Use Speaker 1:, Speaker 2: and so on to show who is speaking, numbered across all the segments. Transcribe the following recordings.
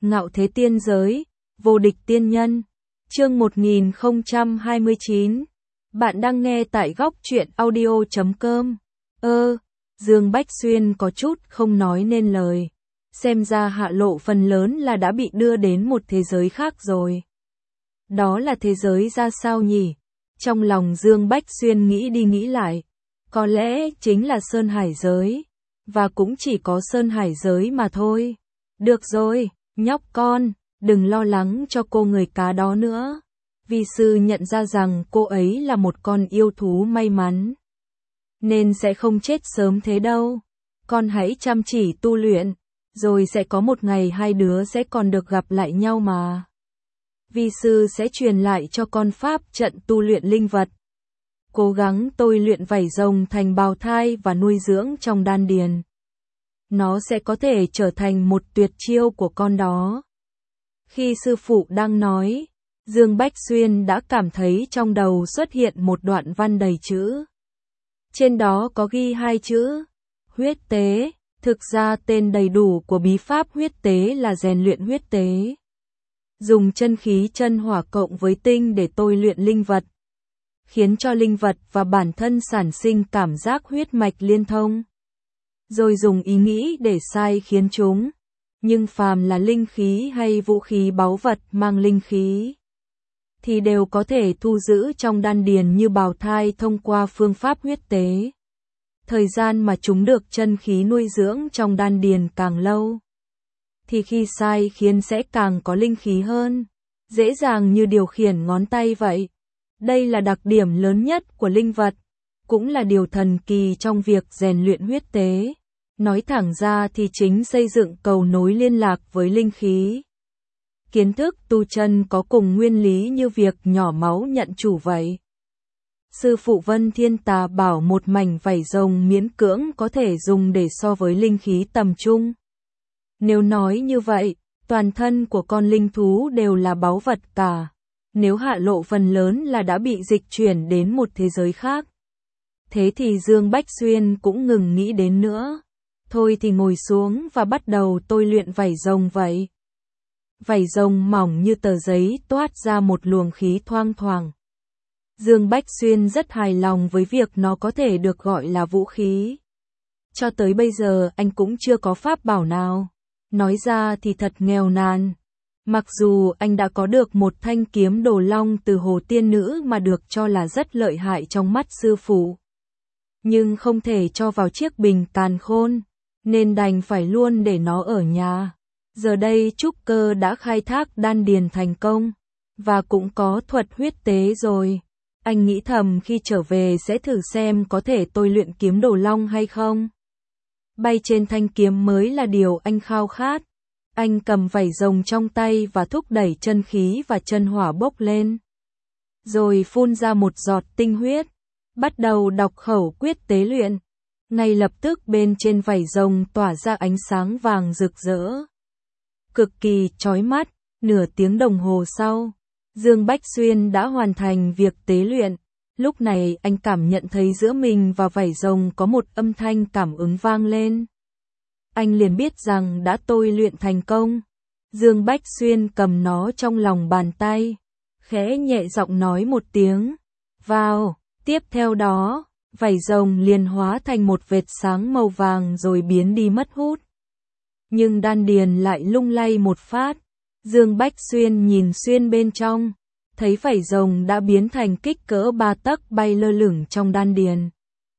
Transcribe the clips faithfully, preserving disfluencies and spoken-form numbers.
Speaker 1: Ngạo thế tiên giới, vô địch tiên nhân. Chương một nghìn không trăm hai mươi chín. Bạn đang nghe tại góc truyện audio chấm com. Ơ, Dương Bách Xuyên có chút không nói nên lời. Xem ra Hạ Lộ phần lớn là đã bị đưa đến một thế giới khác rồi. Đó là thế giới ra sao nhỉ? Trong lòng Dương Bách Xuyên nghĩ đi nghĩ lại. Có lẽ chính là Sơn Hải giới. Và cũng chỉ có Sơn Hải giới mà thôi. Được rồi, nhóc con, đừng lo lắng cho cô người cá đó nữa. Vi sư nhận ra rằng cô ấy là một con yêu thú may mắn. Nên sẽ không chết sớm thế đâu. Con hãy chăm chỉ tu luyện, rồi sẽ có một ngày hai đứa sẽ còn được gặp lại nhau mà. Vi sư sẽ truyền lại cho con pháp trận tu luyện linh vật. Cố gắng tôi luyện vảy rồng thành bào thai và nuôi dưỡng trong đan điền. Nó sẽ có thể trở thành một tuyệt chiêu của con đó. Khi sư phụ đang nói, Dương Bách Xuyên đã cảm thấy trong đầu xuất hiện một đoạn văn đầy chữ. Trên đó có ghi hai chữ, huyết tế. Thực ra tên đầy đủ của bí pháp huyết tế là rèn luyện huyết tế. Dùng chân khí chân hỏa cộng với tinh để tôi luyện linh vật. Khiến cho linh vật và bản thân sản sinh cảm giác huyết mạch liên thông. Rồi dùng ý nghĩ để sai khiến chúng. Nhưng phàm là linh khí hay vũ khí báu vật mang linh khí, thì đều có thể thu giữ trong đan điền như bào thai thông qua phương pháp huyết tế. Thời gian mà chúng được chân khí nuôi dưỡng trong đan điền càng lâu, thì khi sai khiến sẽ càng có linh khí hơn, dễ dàng như điều khiển ngón tay vậy. Đây là đặc điểm lớn nhất của linh vật, cũng là điều thần kỳ trong việc rèn luyện huyết tế. Nói thẳng ra thì chính xây dựng cầu nối liên lạc với linh khí. Kiến thức tu chân có cùng nguyên lý như việc nhỏ máu nhận chủ vậy. Sư phụ Vân Thiên Tà bảo một mảnh vảy rồng miễn cưỡng có thể dùng để so với linh khí tầm trung. Nếu nói như vậy, toàn thân của con linh thú đều là báu vật cả. Nếu Hạ Lộ phần lớn là đã bị dịch chuyển đến một thế giới khác. Thế thì Dương Bách Xuyên cũng ngừng nghĩ đến nữa. Thôi thì ngồi xuống và bắt đầu tôi luyện vảy rồng vậy. Vảy rồng mỏng như tờ giấy toát ra một luồng khí thoang thoảng. Dương Bách Xuyên rất hài lòng với việc nó có thể được gọi là vũ khí. Cho tới bây giờ anh cũng chưa có pháp bảo nào. Nói ra thì thật nghèo nàn. Mặc dù anh đã có được một thanh kiếm đồ long từ hồ tiên nữ mà được cho là rất lợi hại trong mắt sư phụ. Nhưng không thể cho vào chiếc bình càn khôn, nên đành phải luôn để nó ở nhà. Giờ đây trúc cơ đã khai thác đan điền thành công, và cũng có thuật huyết tế rồi. Anh nghĩ thầm khi trở về sẽ thử xem có thể tôi luyện kiếm đồ long hay không. Bay trên thanh kiếm mới là điều anh khao khát. Anh cầm vảy rồng trong tay và thúc đẩy chân khí và chân hỏa bốc lên. Rồi phun ra một giọt tinh huyết, bắt đầu đọc khẩu quyết tế luyện. Ngay lập tức bên trên vảy rồng tỏa ra ánh sáng vàng rực rỡ. Cực kỳ chói mắt, nửa tiếng đồng hồ sau, Dương Bách Xuyên đã hoàn thành việc tế luyện. Lúc này anh cảm nhận thấy giữa mình và vảy rồng có một âm thanh cảm ứng vang lên. Anh liền biết rằng đã tôi luyện thành công. Dương Bách Xuyên cầm nó trong lòng bàn tay, khẽ nhẹ giọng nói một tiếng, vào. Tiếp theo đó, vảy rồng liền hóa thành một vệt sáng màu vàng rồi biến đi mất hút. Nhưng đan điền lại lung lay một phát. Dương Bách Xuyên nhìn xuyên bên trong, thấy vảy rồng đã biến thành kích cỡ ba tấc bay lơ lửng trong đan điền.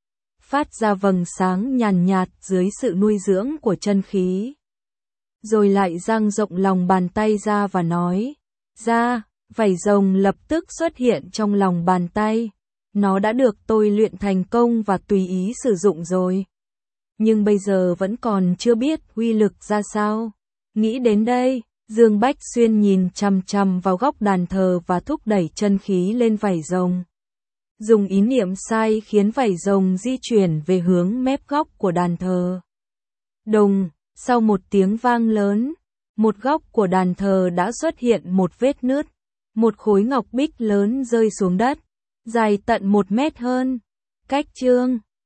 Speaker 1: Phát ra vầng sáng nhàn nhạt dưới sự nuôi dưỡng của chân khí. Rồi lại dang rộng lòng bàn tay ra và nói, ra, vảy rồng lập tức xuất hiện trong lòng bàn tay. Nó đã được tôi luyện thành công và tùy ý sử dụng rồi. Nhưng bây giờ vẫn còn chưa biết uy lực ra sao. Nghĩ đến đây, Dương Bách Xuyên nhìn chằm chằm vào góc đàn thờ và thúc đẩy chân khí lên vảy rồng. Dùng ý niệm sai khiến vảy rồng di chuyển về hướng mép góc của đàn thờ. Đùng, sau một tiếng vang lớn, một góc của đàn thờ đã xuất hiện một vết nứt. Một khối ngọc bích lớn rơi xuống đất, dài tận một mét hơn. Cách chương